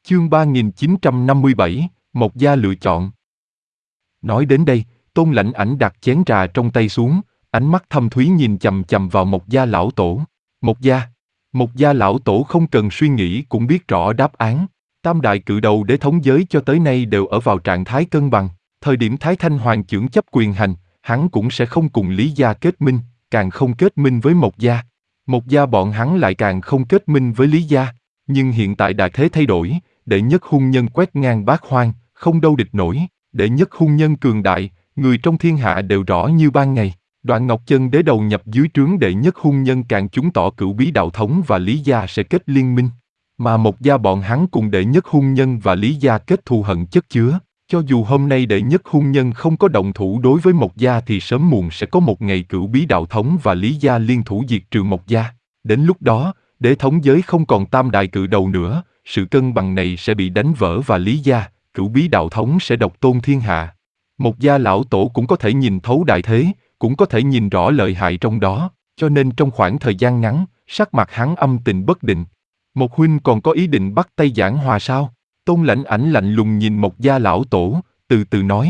Chương 3957, Mộc Gia lựa chọn. Nói đến đây, Tôn Lãnh Ảnh đặt chén trà trong tay xuống, ánh mắt thâm thúy nhìn chằm chằm vào Mộc Gia lão tổ. Mộc Gia lão tổ không cần suy nghĩ cũng biết rõ đáp án. Tam đại cự đầu đế thống giới cho tới nay đều ở vào trạng thái cân bằng. Thời điểm Thái Thanh Hoàng chưởng chấp quyền hành, hắn cũng sẽ không cùng Lý Gia kết minh, càng không kết minh với Mộc Gia. Mộc Gia bọn hắn lại càng không kết minh với Lý Gia. Nhưng hiện tại đại thế thay đổi, đệ nhất hung nhân quét ngang bát hoang, không đâu địch nổi. Đệ nhất hung nhân cường đại, người trong thiên hạ đều rõ như ban ngày. Đoạn Ngọc Chân đế đầu nhập dưới trướng đệ nhất hung nhân càng chứng tỏ Cửu Bí đạo thống và Lý Gia sẽ kết liên minh. Mà Mộc Gia bọn hắn cùng đệ nhất hung nhân và Lý Gia kết thù hận chất chứa. Cho dù hôm nay đệ nhất hung nhân không có động thủ đối với Mộc Gia thì sớm muộn sẽ có một ngày Cửu Bí đạo thống và Lý Gia liên thủ diệt trừ Mộc Gia. Đến lúc đó, đế thống giới không còn tam đại cự đầu nữa, sự cân bằng này sẽ bị đánh vỡ và Lý Gia, Cửu Bí đạo thống sẽ độc tôn thiên hạ. Mộc Gia lão tổ cũng có thể nhìn thấu đại thế, cũng có thể nhìn rõ lợi hại trong đó, cho nên trong khoảng thời gian ngắn, sắc mặt hắn âm tình bất định. Mộc huynh còn có ý định bắt tay giảng hòa sao? Tôn Lãnh Ảnh lạnh lùng nhìn Mộc Gia lão tổ, từ từ nói.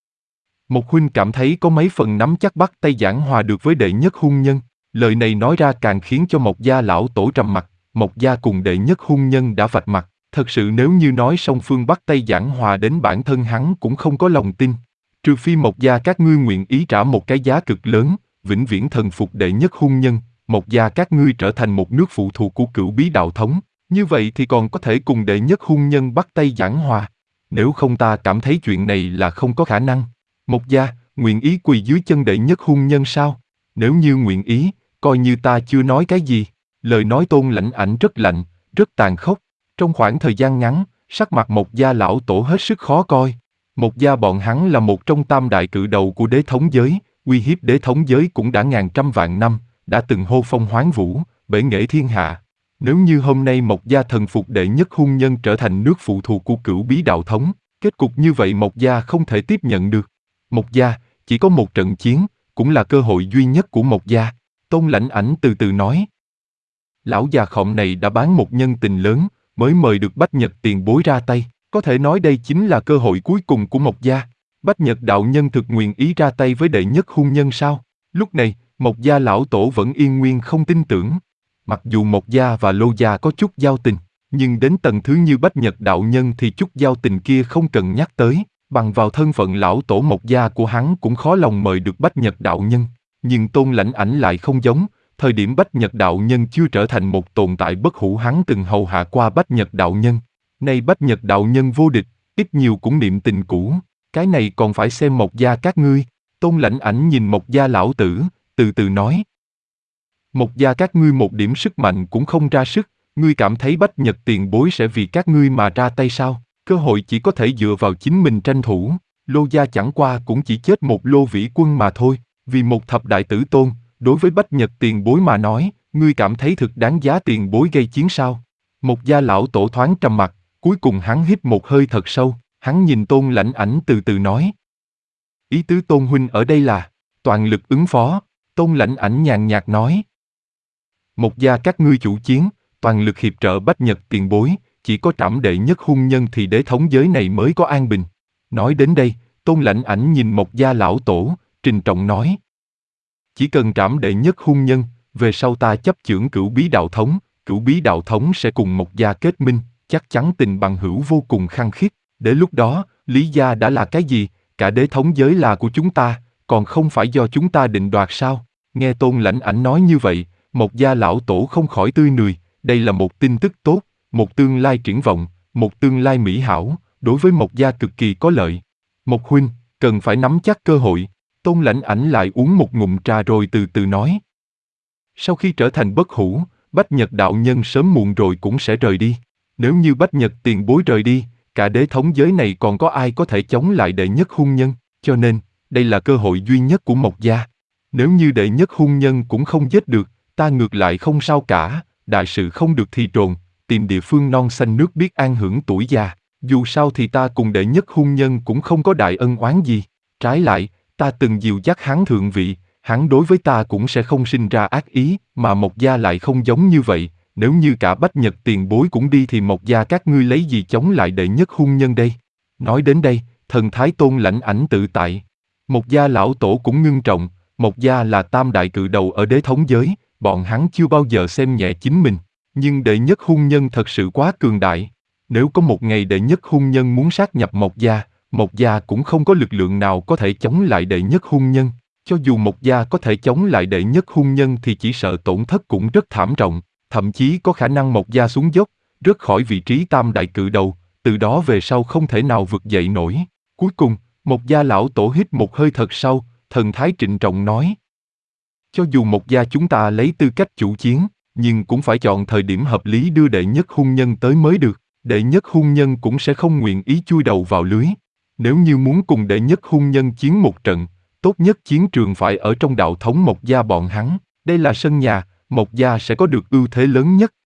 Mộc huynh cảm thấy có mấy phần nắm chắc bắt tay giảng hòa được với đệ nhất hung nhân. Lời này nói ra càng khiến cho Mộc Gia lão tổ trầm mặt. Mộc Gia cùng đệ nhất hung nhân đã vạch mặt. Thật sự nếu như nói song phương bắt tay giảng hòa đến bản thân hắn cũng không có lòng tin. Trừ phi Mộc Gia các ngươi nguyện ý trả một cái giá cực lớn, vĩnh viễn thần phục đệ nhất hung nhân, Mộc Gia các ngươi trở thành một nước phụ thuộc của Cửu Bí đạo thống, như vậy thì còn có thể cùng đệ nhất hung nhân bắt tay giảng hòa. Nếu không ta cảm thấy chuyện này là không có khả năng. Mộc Gia, nguyện ý quỳ dưới chân đệ nhất hung nhân sao? Nếu như nguyện ý, coi như ta chưa nói cái gì. Lời nói Tôn Lãnh Ảnh rất lạnh, rất tàn khốc. Trong khoảng thời gian ngắn, sắc mặt Mộc Gia lão tổ hết sức khó coi. Mộc Gia bọn hắn là một trong tam đại cự đầu của đế thống giới, uy hiếp đế thống giới cũng đã ngàn trăm vạn năm, đã từng hô phong hoán vũ, bể nghệ thiên hạ. Nếu như hôm nay Mộc Gia thần phục đệ nhất hung nhân trở thành nước phụ thuộc của Cửu Bí đạo thống, kết cục như vậy Mộc Gia không thể tiếp nhận được. Mộc Gia, chỉ có một trận chiến, cũng là cơ hội duy nhất của Mộc Gia. Tôn Lãnh Ảnh từ từ nói. Lão già khọm này đã bán một nhân tình lớn, mới mời được Bách Nhật tiền bối ra tay. Có thể nói đây chính là cơ hội cuối cùng của Mộc Gia. Bách Nhật đạo nhân thực nguyện ý ra tay với đệ nhất hung nhân sao? Lúc này, Mộc Gia lão tổ vẫn yên nguyên không tin tưởng. Mặc dù Mộc Gia và Lô Gia có chút giao tình, nhưng đến tầng thứ như Bách Nhật đạo nhân thì chút giao tình kia không cần nhắc tới. Bằng vào thân phận lão tổ Mộc Gia của hắn cũng khó lòng mời được Bách Nhật đạo nhân. Nhưng Tôn Lãnh Ảnh lại không giống. Thời điểm Bách Nhật đạo nhân chưa trở thành một tồn tại bất hủ hắn từng hầu hạ qua Bách Nhật đạo nhân. Nay Bách Nhật đạo nhân vô địch, ít nhiều cũng niệm tình cũ. Cái này còn phải xem Mộc Gia các ngươi. Tôn Lãnh Ảnh nhìn Mộc Gia lão tử, từ từ nói. Mộc Gia các ngươi một điểm sức mạnh cũng không ra sức, ngươi cảm thấy Bách Nhật tiền bối sẽ vì các ngươi mà ra tay sao? Cơ hội chỉ có thể dựa vào chính mình tranh thủ. Lô Gia chẳng qua cũng chỉ chết một Lô Vĩ Quân mà thôi, vì một thập đại tử tôn. Đối với Bách Nhật tiền bối mà nói, ngươi cảm thấy thực đáng giá tiền bối gây chiến sao? Mộc Gia lão tổ thoáng trầm mặt, cuối cùng hắn hít một hơi thật sâu, hắn nhìn Tôn Lãnh Ảnh từ từ nói. Ý tứ Tôn huynh ở đây là, toàn lực ứng phó, Tôn Lãnh Ảnh nhàn nhạt nói. Mộc Gia các ngươi chủ chiến, toàn lực hiệp trợ Bách Nhật tiền bối, chỉ có trảm đệ nhất hung nhân thì đế thống giới này mới có an bình. Nói đến đây, Tôn Lãnh Ảnh nhìn Mộc Gia lão tổ, trình trọng nói. Chỉ cần trảm đệ nhất hung nhân, về sau ta chấp chưởng Cửu Bí đạo thống, Cửu Bí đạo thống sẽ cùng Mộc Gia kết minh, chắc chắn tình bằng hữu vô cùng khăng khít. Để lúc đó, Lý Gia đã là cái gì, cả đế thống giới là của chúng ta, còn không phải do chúng ta định đoạt sao? Nghe Tôn Lãnh Ảnh nói như vậy, Mộc Gia lão tổ không khỏi tươi cười, đây là một tin tức tốt, một tương lai triển vọng, một tương lai mỹ hảo, đối với Mộc Gia cực kỳ có lợi. Mộc huynh, cần phải nắm chắc cơ hội. Tôn Lãnh Ảnh lại uống một ngụm trà rồi từ từ nói. Sau khi trở thành bất hủ, Bách Nhật đạo nhân sớm muộn rồi cũng sẽ rời đi. Nếu như Bách Nhật tiền bối rời đi, cả đế thống giới này còn có ai có thể chống lại đệ nhất hung nhân, cho nên, đây là cơ hội duy nhất của Mộc Gia. Nếu như đệ nhất hung nhân cũng không giết được, ta ngược lại không sao cả, đại sự không được thì trồn, tìm địa phương non xanh nước biếc an hưởng tuổi già. Dù sao thì ta cùng đệ nhất hung nhân cũng không có đại ân oán gì. Trái lại, ta từng dìu dắt hắn thượng vị, hắn đối với ta cũng sẽ không sinh ra ác ý, mà Mộc Gia lại không giống như vậy, Nếu như cả Bách Nhật tiền bối cũng đi thì Mộc gia các ngươi lấy gì chống lại đệ nhất hung nhân đây? Nói đến đây, thần thái Tôn Lãnh Ảnh tự tại. Mộc gia lão tổ cũng ngưng trọng, Mộc gia là tam đại cự đầu ở đế thống giới, bọn hắn chưa bao giờ xem nhẹ chính mình. Nhưng đệ nhất hung nhân thật sự quá cường đại. Nếu có một ngày đệ nhất hung nhân muốn sát nhập Mộc gia cũng không có lực lượng nào có thể chống lại đệ nhất hung nhân. Cho dù Mộc gia có thể chống lại đệ nhất hung nhân thì chỉ sợ tổn thất cũng rất thảm trọng, thậm chí có khả năng Mộc gia xuống dốc, rớt khỏi vị trí tam đại cự đầu, từ đó về sau không thể nào vực dậy nổi. Cuối cùng, Mộc gia lão tổ hít một hơi thật sâu, thần thái trịnh trọng nói. Cho dù Mộc gia chúng ta lấy tư cách chủ chiến, nhưng cũng phải chọn thời điểm hợp lý đưa đệ nhất hung nhân tới mới được. Đệ nhất hung nhân cũng sẽ không nguyện ý chui đầu vào lưới. Nếu như muốn cùng đệ nhất hung nhân chiến một trận, tốt nhất chiến trường phải ở trong đạo thống Mộc gia bọn hắn. Đây là sân nhà, Mộc gia sẽ có được ưu thế lớn nhất.